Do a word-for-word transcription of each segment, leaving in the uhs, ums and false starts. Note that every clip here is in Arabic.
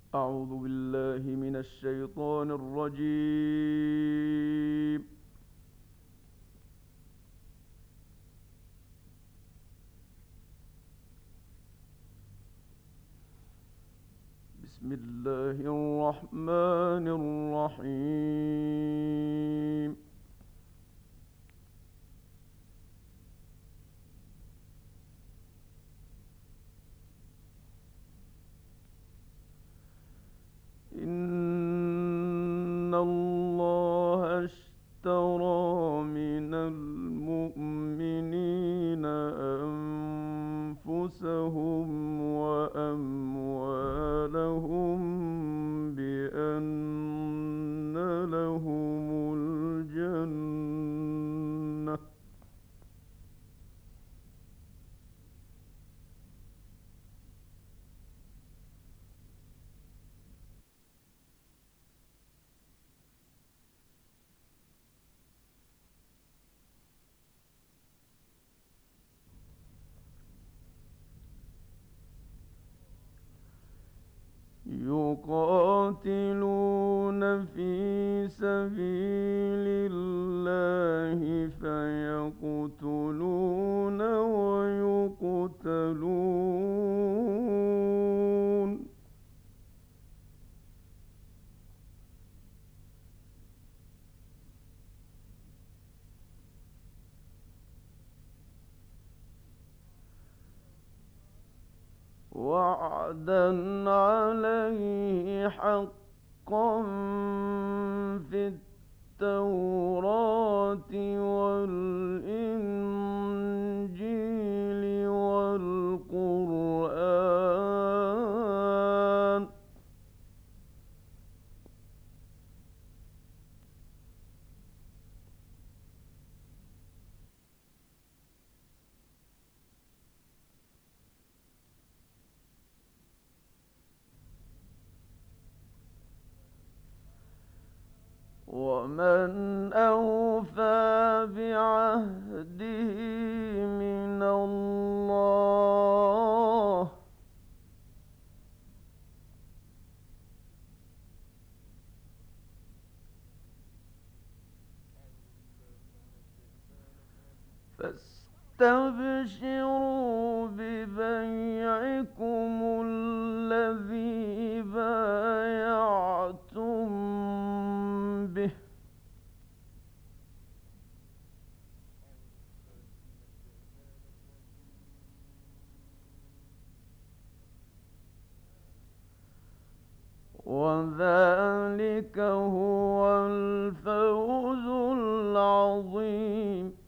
أعوذ بالله من الشيطان الرجيم. بسم الله الرحمن الرحيم. إن الله اشترى من المؤمنين أنفسهم وأموالهم بأن لهم الجنة يقاتلون في سبيل الله فيقتلون ويقتلون وعدا عليه حقا في التوراة والإنجيل والقرآن ومن أوفى بعهده من الله فاستبشروا ببيعكم الذي بايعتم به وذلك هو الفوز العظيم.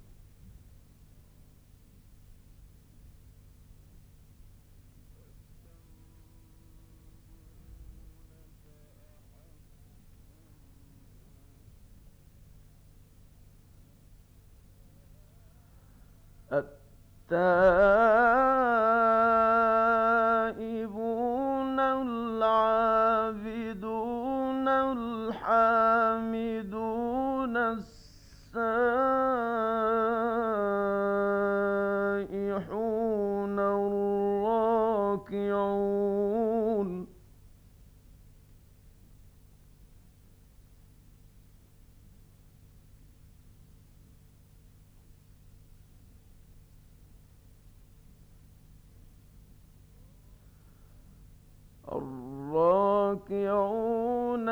التائبون العابدون الحامدون السائحون الراكعون الراكعون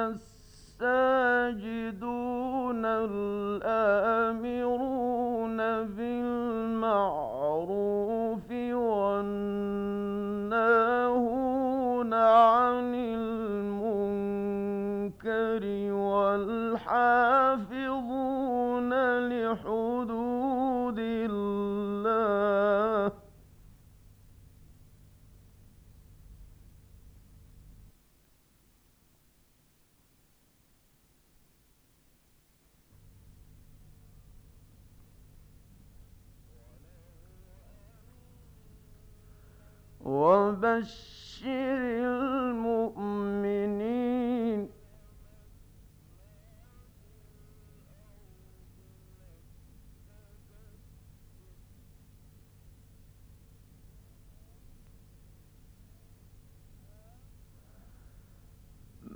الساجدون الآمرون بالمعروف والناهون عن المنكر والحافظون لحدود الله وبشر المؤمنين.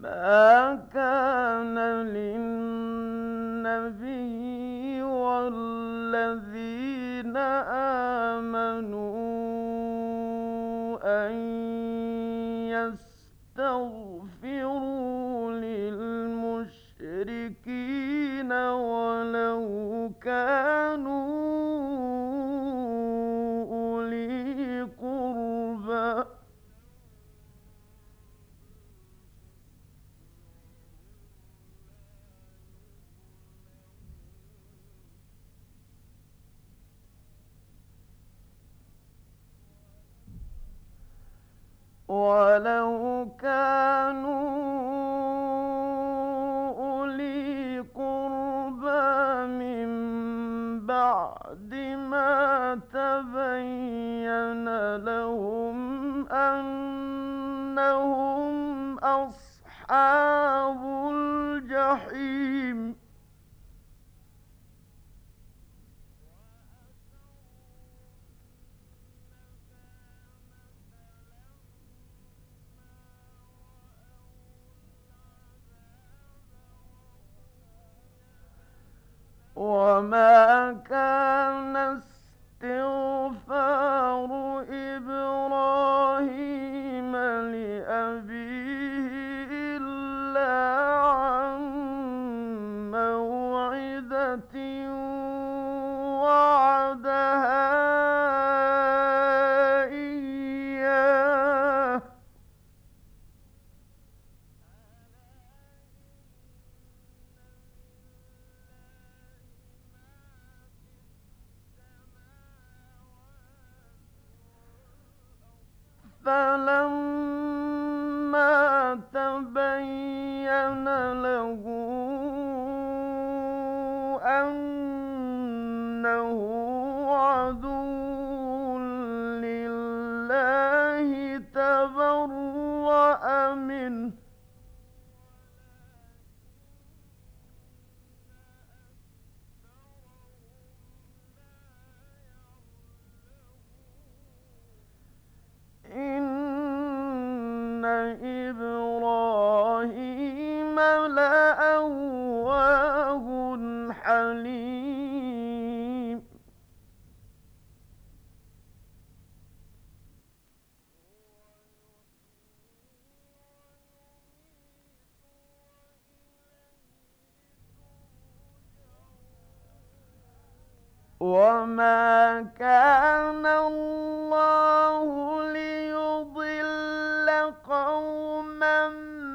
ما كان للنبي والذين آمنوا أن يستغفروا للمشركين ولو كانوا أولي قربى ولو كانوا أولي قربى من بعد ما تبين لهم أنهم أصحاب الجحيم وما كان استغفار إبراهيم لأبيه إلا عن موعدة وعدها إياه فلما تبين له أنه عدو لله تبرأ منه إن إبراهيم لأواه حليم وما كان الله ليضل قوما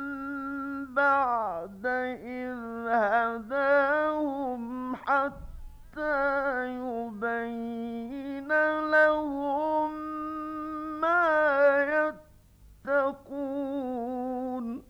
بعد إذ هداهم حتى يبين لهم ما يتقون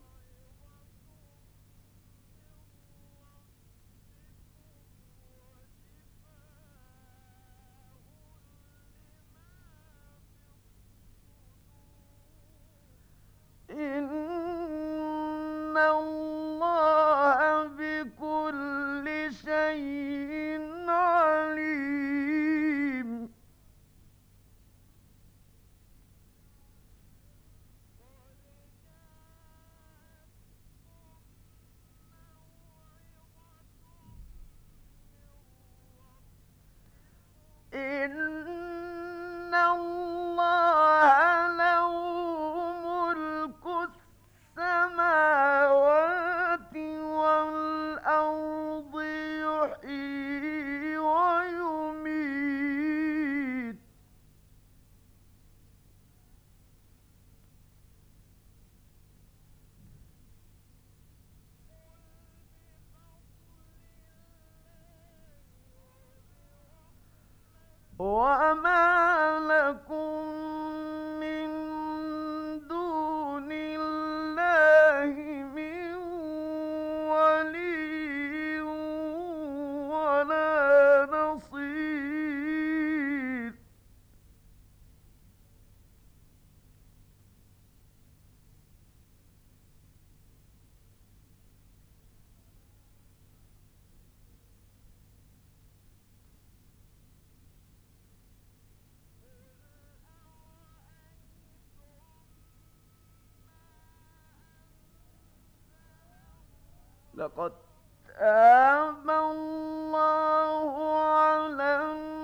لقد تاب الله على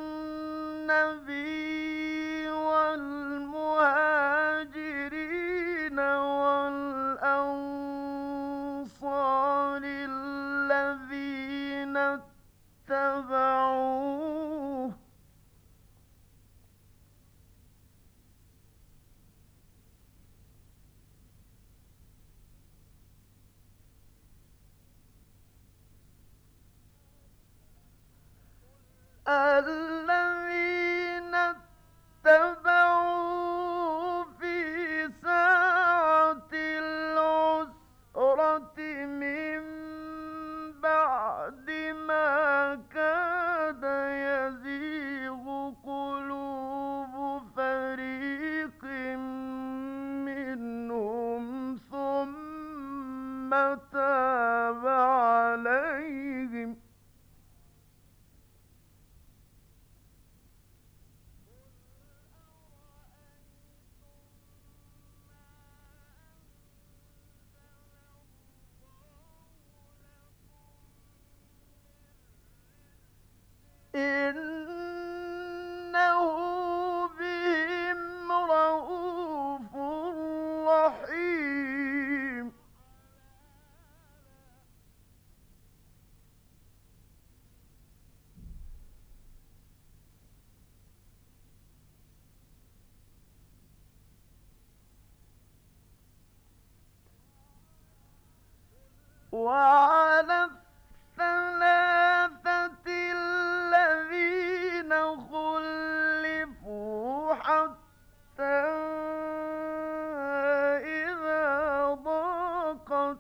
النبي والمهاجرين والأنصار الذين اتبعوه الذين اتبعوا في ساعة العسرة من بعد ما كاد يزيغ قلوب فريق منهم ثم تاب عليهم إنه بهم رءوف رحيم وعلى الثلاثة الذين خلفوا حتى إذا ضاقت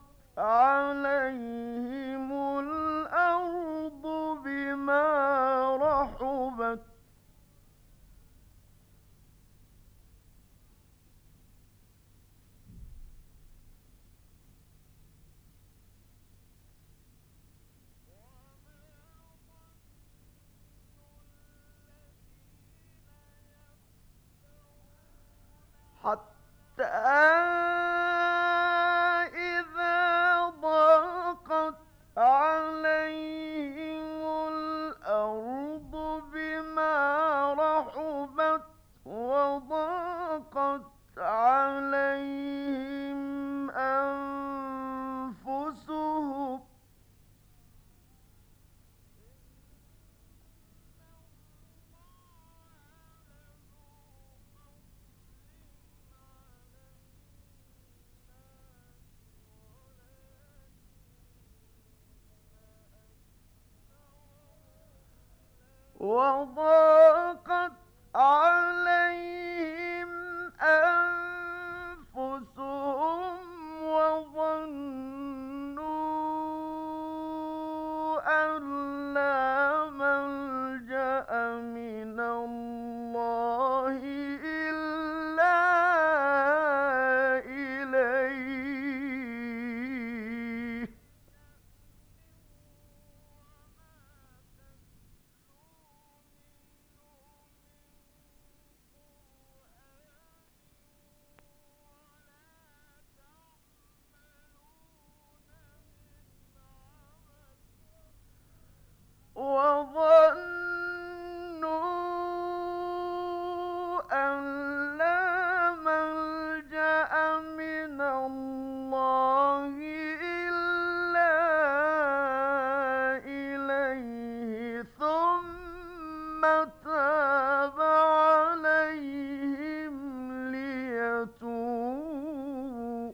عليهم الأرض بما رحبت حتى إذا ضاقت عليهم الأرض بما رحبت وضاقت عليهم أنفسهم وضاقت عليهم أنفسهم وظنوا أن لا ملجأ من الله إلا إليه وظنوا أن لا ملجأ من الله إلا إليه ثم تاب عليهم ليتوبوا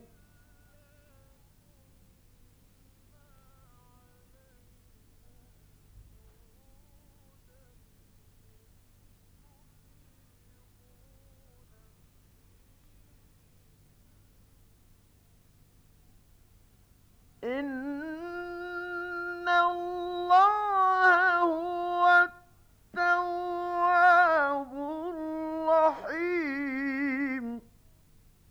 إن الله هو التواب الرحيم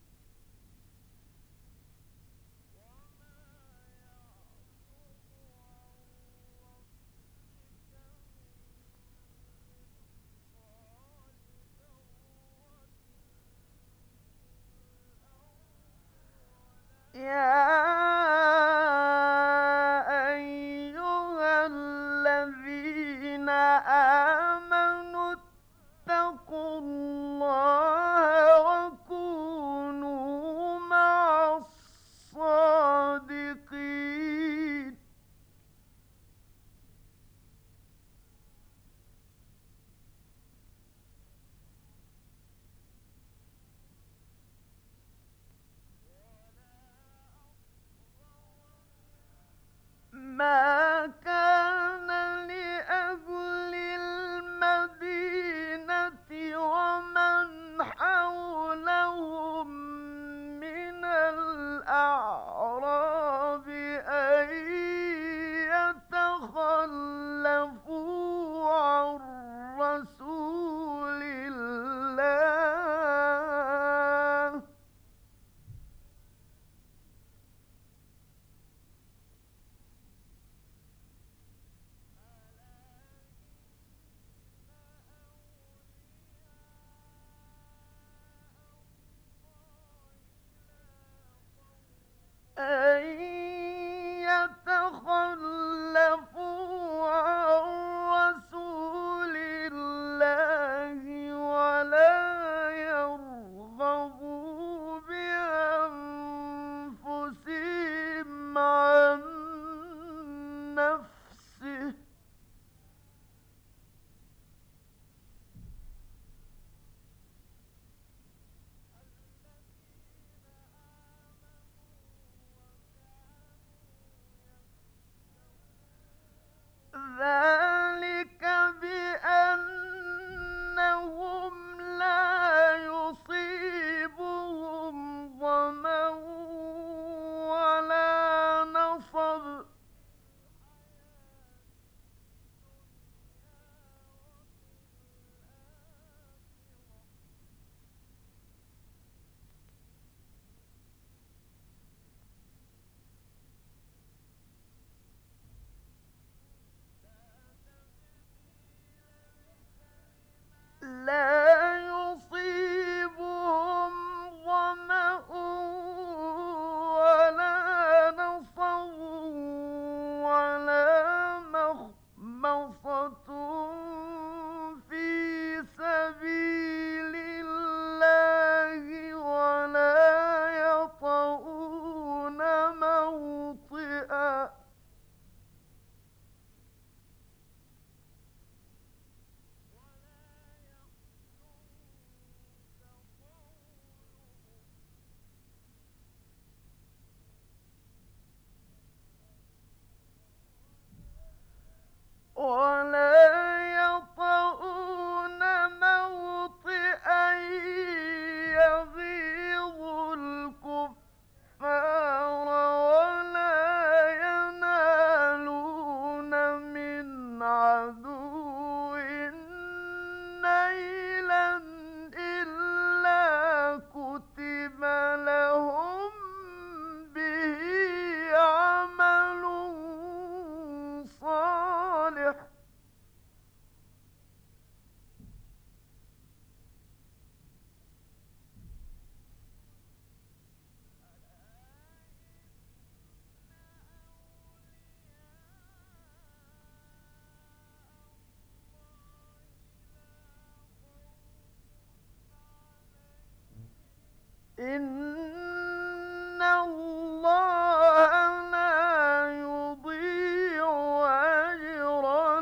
إن الله لا يضيع أجر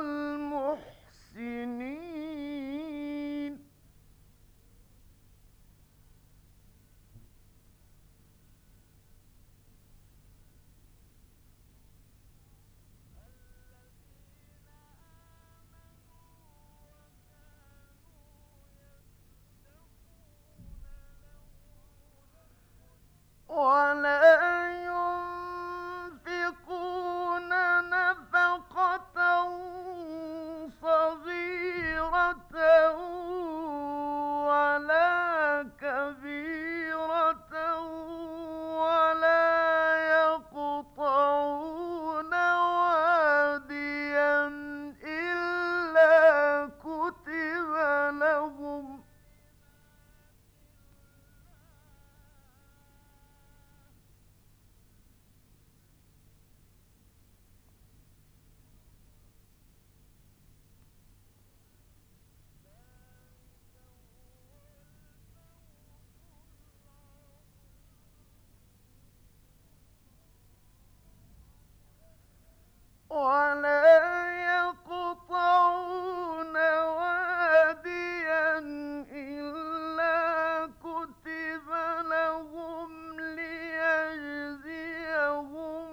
المحسنين. ولا ينفقون نفقة صغيرة ولا كبيرة ولا يقطعون واديا إلا كتب لهم ولا يقطعون واديا إلا كتب لهم ليجزيهم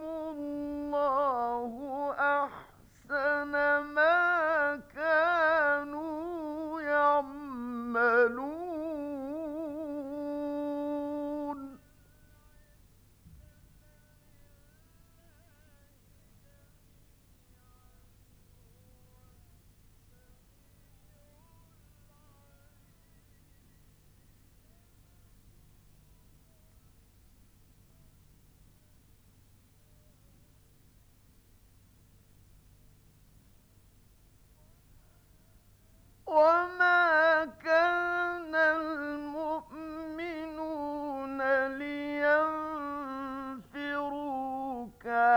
الله أحسن ما كانوا يعملون. وما كان المؤمنون لينفروا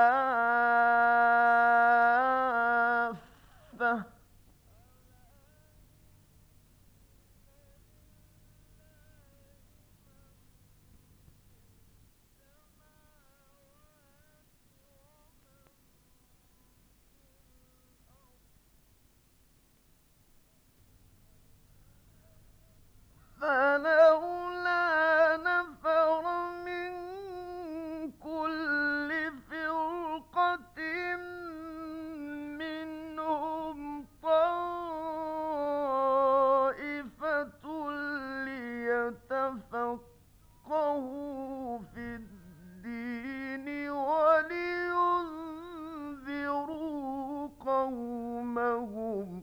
كافة فلولا نفر من كل فرقة منهم طائفة ليتفقهوا في الدين ولينذروا قومهم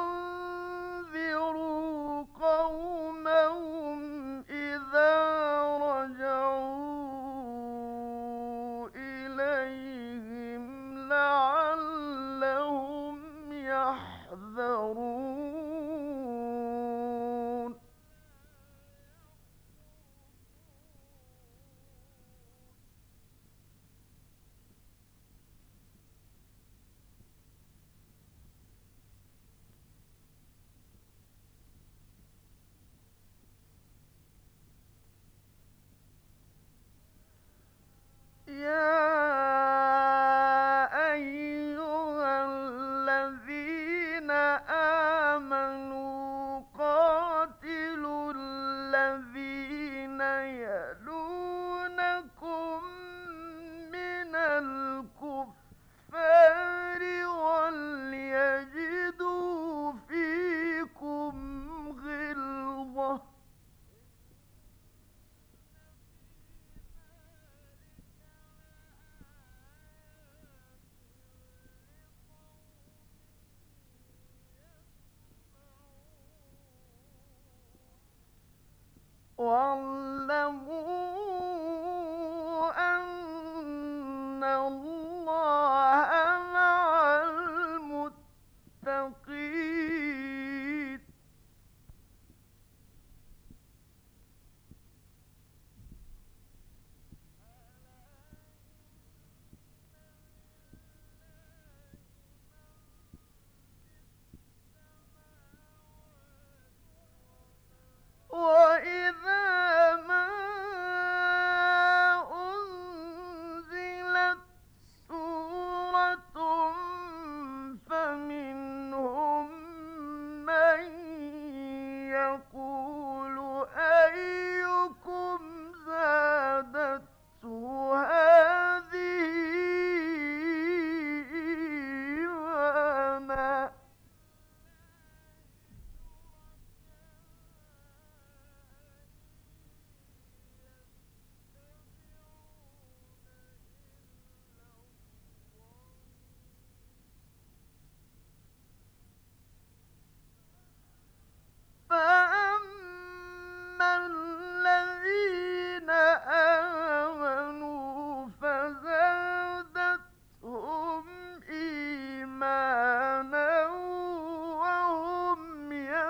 ولينذروا قومهم إذا أيكم زادته هذه إيمانا. فأما الذين آمنوا فزادتهم إيمانا وهم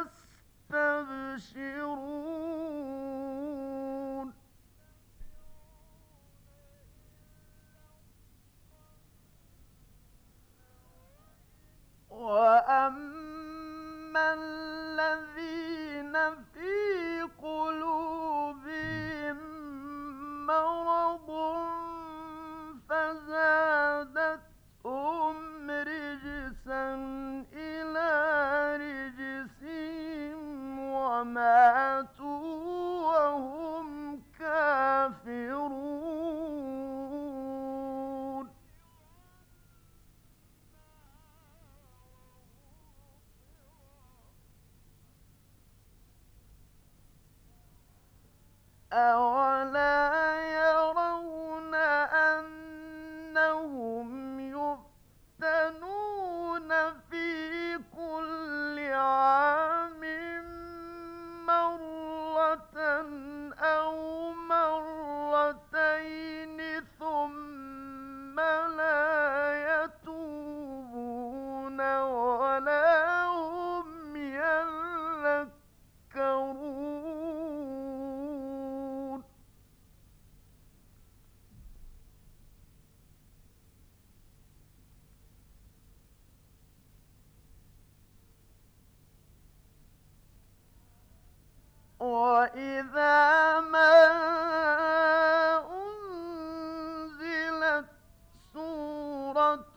يستبشرون. وأما الذين في قلوبهم مرض فزادتهم رجسا إلى رجسهم وماتوا وهم كافرون. أولا يرون أنهم يفتنون في كل عام مرة أو مرتين ثم لا يتوبون ولا هم يذكرون. وإذا ما أنزلت سورة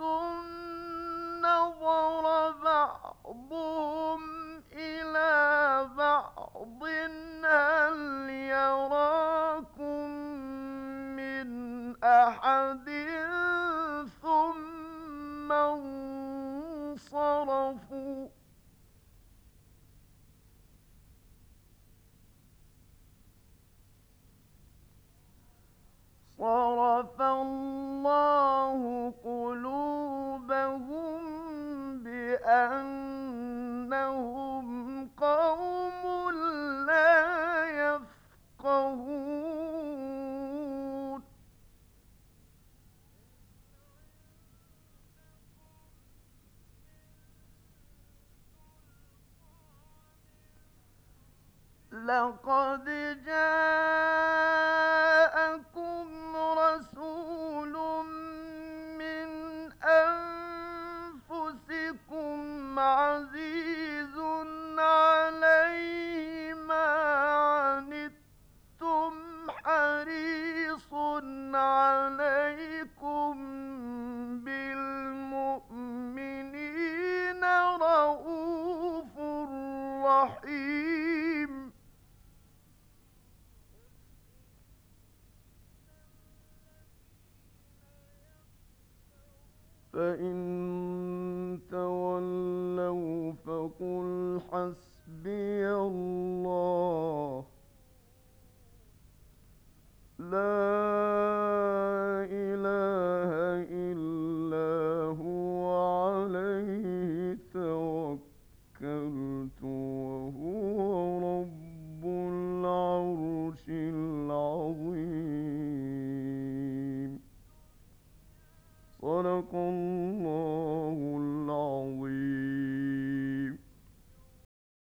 نظر بعضهم إلى بعض هل يراكم من أحد ثم انصرفوا. صرف الله قلوبهم بأنهم قوم لا يفقهون. لقد جاءكم رسول من أنفسكم عزيز عليه ما عنتم حريص عليكم بالمؤمنين رءوف رحيم. فإن تولوا فقل حسبي الله لا